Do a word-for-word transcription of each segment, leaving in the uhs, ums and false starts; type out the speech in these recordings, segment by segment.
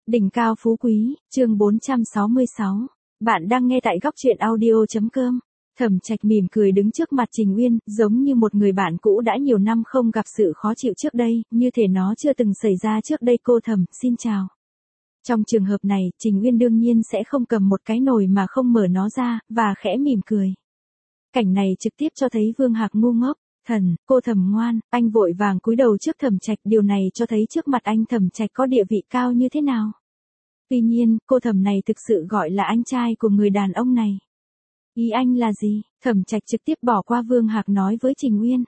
Đỉnh cao phú quý, chương bốn trăm sáu mươi sáu. Bạn đang nghe tại góc truyện audio.com. Thẩm Trạch mỉm cười đứng trước mặt Trình Uyên, giống như một người bạn cũ đã nhiều năm không gặp sự khó chịu trước đây, như thể nó chưa từng xảy ra trước đây. Cô Thẩm, xin chào. Trong trường hợp này, Trình Uyên đương nhiên sẽ không cầm một cái nồi mà không mở nó ra, và khẽ mỉm cười. Cảnh này trực tiếp cho thấy Vương Hạc ngu ngốc. Thần, cô Thẩm ngoan, anh vội vàng cúi đầu trước Thẩm Trạch, điều này cho thấy trước mặt anh Thẩm Trạch có địa vị cao như thế nào. Tuy nhiên, cô Thẩm này thực sự gọi là anh trai của người đàn ông này. Ý anh là gì? Thẩm Trạch trực tiếp bỏ qua Vương Hạc nói với Trình Uyên.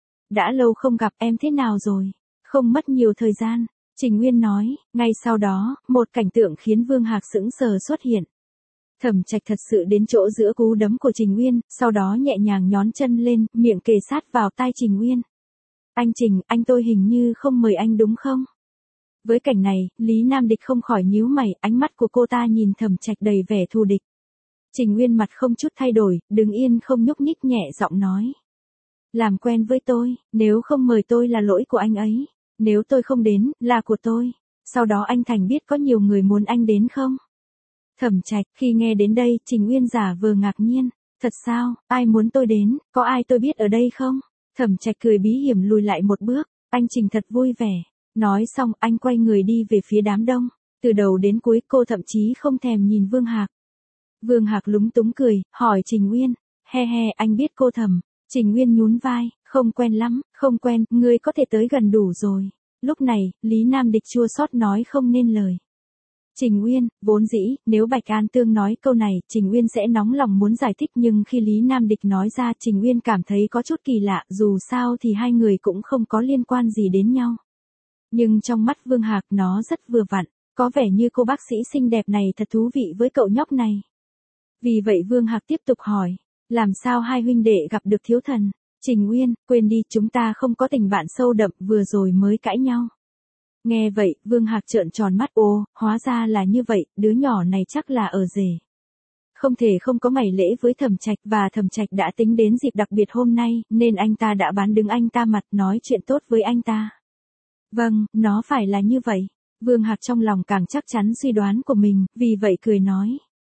Đã lâu không gặp, em thế nào rồi? Không mất nhiều thời gian, Trình Uyên nói. Ngay sau đó, một cảnh tượng khiến Vương Hạc sững sờ xuất hiện. Thẩm Trạch thật sự đến chỗ giữa cú đấm của Trình Uyên, sau đó nhẹ nhàng nhón chân lên, miệng kề sát vào tai Trình Uyên. Anh Trình, anh tôi hình như không mời anh đúng không? Với cảnh này, Lý Nam Địch không khỏi nhíu mày, ánh mắt của cô ta nhìn Thẩm Trạch đầy vẻ thù địch. Trình Uyên mặt không chút thay đổi, đứng yên không nhúc nhích, nhẹ giọng nói. Làm quen với tôi, nếu không mời tôi là lỗi của anh ấy, nếu tôi không đến, là của tôi. Sau đó anh Thành biết có nhiều người muốn anh đến không? Thẩm Trạch, khi nghe đến đây, Trình Uyên giả vờ ngạc nhiên. Thật sao, ai muốn tôi đến, có ai tôi biết ở đây không? Thẩm Trạch cười bí hiểm lùi lại một bước, anh Trình thật vui vẻ. Nói xong, anh quay người đi về phía đám đông. Từ đầu đến cuối, cô thậm chí không thèm nhìn Vương Hạc. Vương Hạc lúng túng cười, hỏi Trình Uyên. He he, anh biết cô Thẩm. Trình Uyên nhún vai, không quen lắm, không quen, ngươi có thể tới gần đủ rồi. Lúc này, Lý Nam Địch chua xót nói không nên lời. Trình Uyên, vốn dĩ, nếu Bạch An Tương nói câu này, Trình Uyên sẽ nóng lòng muốn giải thích, nhưng khi Lý Nam Địch nói ra, Trình Uyên cảm thấy có chút kỳ lạ, dù sao thì hai người cũng không có liên quan gì đến nhau. Nhưng trong mắt Vương Hạc nó rất vừa vặn, có vẻ như cô bác sĩ xinh đẹp này thật thú vị với cậu nhóc này. Vì vậy Vương Hạc tiếp tục hỏi, làm sao hai huynh đệ gặp được thiếu thần? Trình Uyên, quên đi, chúng ta không có tình bạn sâu đậm, vừa rồi mới cãi nhau. Nghe vậy, Vương Hạc trợn tròn mắt, ô, hóa ra là như vậy, đứa nhỏ này chắc là ở rể. Không thể không có ngày lễ với Thẩm Trạch, và Thẩm Trạch đã tính đến dịp đặc biệt hôm nay, nên anh ta đã bán đứng anh ta mặt, nói chuyện tốt với anh ta. Vâng, nó phải là như vậy. Vương Hạc trong lòng càng chắc chắn suy đoán của mình, vì vậy cười nói.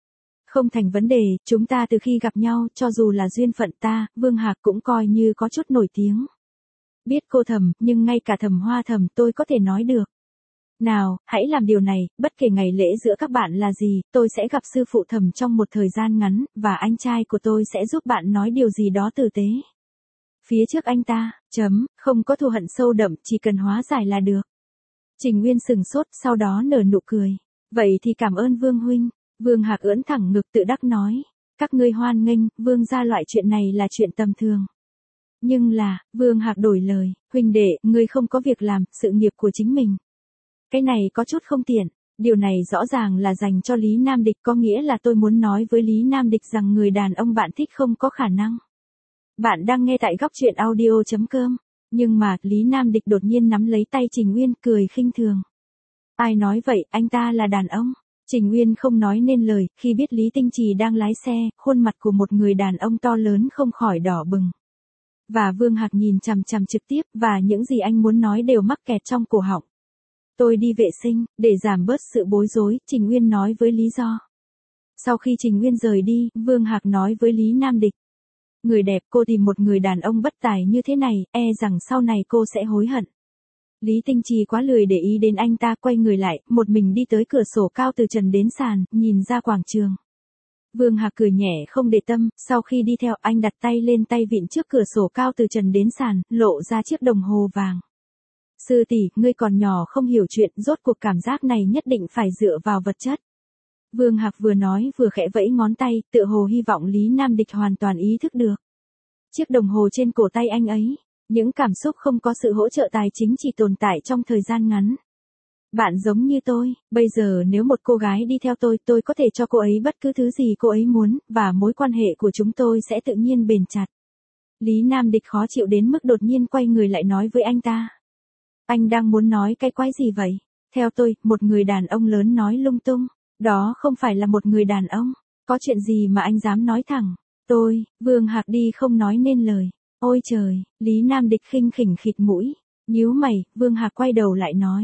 Không thành vấn đề, chúng ta từ khi gặp nhau, cho dù là duyên phận ta, Vương Hạc cũng coi như có chút nổi tiếng. Biết cô Thẩm, nhưng ngay cả Thẩm Hoa Thẩm tôi có thể nói được. Nào, hãy làm điều này, bất kể ngày lễ giữa các bạn là gì, tôi sẽ gặp sư phụ Thẩm trong một thời gian ngắn, và anh trai của tôi sẽ giúp bạn nói điều gì đó tử tế. Phía trước anh ta, chấm, không có thù hận sâu đậm, chỉ cần hóa giải là được. Trình Uyên sừng sốt, sau đó nở nụ cười. Vậy thì cảm ơn Vương huynh. Vương Hạc ưỡn thẳng ngực tự đắc nói. Các ngươi hoan nghênh, Vương gia, loại chuyện này là chuyện tầm thường. Nhưng là, Vương Hạc đổi lời, huynh đệ, ngươi không có việc làm, sự nghiệp của chính mình. Cái này có chút không tiện, điều này rõ ràng là dành cho Lý Nam Địch, có nghĩa là tôi muốn nói với Lý Nam Địch rằng người đàn ông bạn thích không có khả năng. Bạn đang nghe tại góc truyện audio.com, nhưng mà, Lý Nam Địch đột nhiên nắm lấy tay Trình Uyên, cười khinh thường. Ai nói vậy, anh ta là đàn ông. Trình Uyên không nói nên lời, khi biết Lý Tinh Trì đang lái xe, khuôn mặt của một người đàn ông to lớn không khỏi đỏ bừng. Và Vương Hạc nhìn chằm chằm trực tiếp, và những gì anh muốn nói đều mắc kẹt trong cổ họng. Tôi đi vệ sinh, để giảm bớt sự bối rối, Trình Uyên nói với lý do. Sau khi Trình Uyên rời đi, Vương Hạc nói với Lý Nam Địch. Người đẹp, cô tìm một người đàn ông bất tài như thế này, e rằng sau này cô sẽ hối hận. Lý Tinh Trì quá lười để ý đến anh ta, quay người lại, một mình đi tới cửa sổ cao từ trần đến sàn, nhìn ra quảng trường. Vương Hạc cười nhẹ không để tâm, sau khi đi theo, anh đặt tay lên tay vịn trước cửa sổ cao từ trần đến sàn, lộ ra chiếc đồng hồ vàng. Sư tỷ, ngươi còn nhỏ không hiểu chuyện, rốt cuộc cảm giác này nhất định phải dựa vào vật chất. Vương Hạc vừa nói vừa khẽ vẫy ngón tay, tựa hồ hy vọng Lý Nam Địch hoàn toàn ý thức được. Chiếc đồng hồ trên cổ tay anh ấy, những cảm xúc không có sự hỗ trợ tài chính chỉ tồn tại trong thời gian ngắn. Bạn giống như tôi, bây giờ nếu một cô gái đi theo tôi, tôi có thể cho cô ấy bất cứ thứ gì cô ấy muốn, và mối quan hệ của chúng tôi sẽ tự nhiên bền chặt. Lý Nam Địch khó chịu đến mức đột nhiên quay người lại nói với anh ta. Anh đang muốn nói cái quái gì vậy? Theo tôi, một người đàn ông lớn nói lung tung. Đó không phải là một người đàn ông. Có chuyện gì mà anh dám nói thẳng? Tôi, Vương Hạc đi không nói nên lời. Ôi trời, Lý Nam Địch khinh khỉnh khịt mũi. Nhíu mày, Vương Hạc quay đầu lại nói.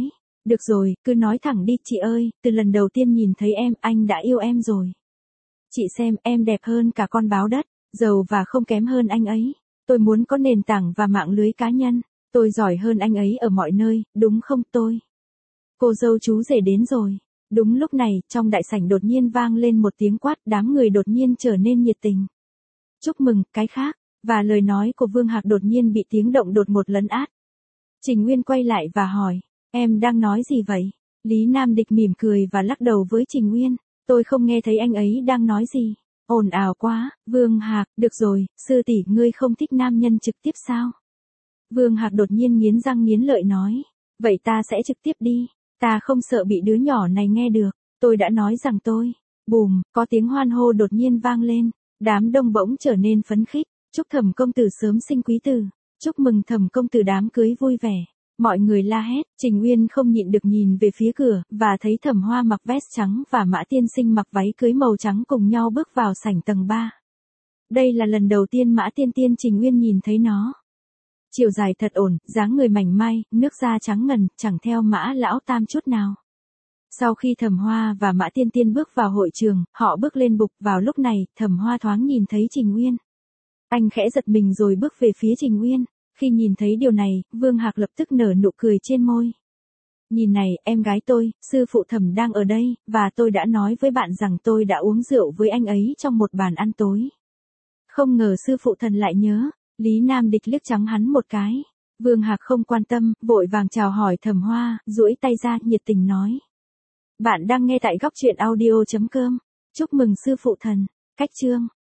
Được rồi, cứ nói thẳng đi chị ơi, từ lần đầu tiên nhìn thấy em, anh đã yêu em rồi. Chị xem, em đẹp hơn cả con báo đất, giàu và không kém hơn anh ấy. Tôi muốn có nền tảng và mạng lưới cá nhân. Tôi giỏi hơn anh ấy ở mọi nơi, đúng không tôi? Cô dâu chú rể đến rồi. Đúng lúc này, trong đại sảnh đột nhiên vang lên một tiếng quát, đám người đột nhiên trở nên nhiệt tình. Chúc mừng, cái khác, và lời nói của Vương Hạc đột nhiên bị tiếng động đột ngột lấn át. Trình Nguyên quay lại và hỏi, em đang nói gì vậy? Lý Nam Địch mỉm cười và lắc đầu với Trình Nguyên, tôi không nghe thấy anh ấy đang nói gì. Ồn ào quá, Vương Hạc, được rồi, sư tỷ ngươi không thích nam nhân trực tiếp sao? Vương Hạc đột nhiên nghiến răng nghiến lợi nói, vậy ta sẽ trực tiếp đi, ta không sợ bị đứa nhỏ này nghe được, tôi đã nói rằng tôi, bùm, có tiếng hoan hô đột nhiên vang lên, đám đông bỗng trở nên phấn khích, chúc Thẩm công tử sớm sinh quý tử, chúc mừng Thẩm công tử đám cưới vui vẻ. Mọi người la hét, Trình Uyên không nhịn được nhìn về phía cửa, và thấy Thẩm Hoa mặc vest trắng và Mã Tiên Sinh mặc váy cưới màu trắng cùng nhau bước vào sảnh tầng ba. Đây là lần đầu tiên Mã Tiên Tiên Trình Uyên nhìn thấy nó. Chiều dài thật ổn, dáng người mảnh mai, nước da trắng ngần, chẳng theo Mã Lão Tam chút nào. Sau khi Thẩm Hoa và Mã Tiên Tiên bước vào hội trường, họ bước lên bục, vào lúc này, Thẩm Hoa thoáng nhìn thấy Trình Uyên. Anh khẽ giật mình rồi bước về phía Trình Uyên. Khi nhìn thấy điều này, Vương Hạc lập tức nở nụ cười trên môi. Nhìn này, em gái tôi, sư phụ Thẩm đang ở đây, và tôi đã nói với bạn rằng tôi đã uống rượu với anh ấy trong một bàn ăn tối. Không ngờ sư phụ thần lại nhớ, Lý Nam Địch liếc trắng hắn một cái. Vương Hạc không quan tâm, vội vàng chào hỏi Thẩm Hoa, duỗi tay ra, nhiệt tình nói. Bạn đang nghe tại góc truyện audio chấm com. Chúc mừng sư phụ thần. Cách chương.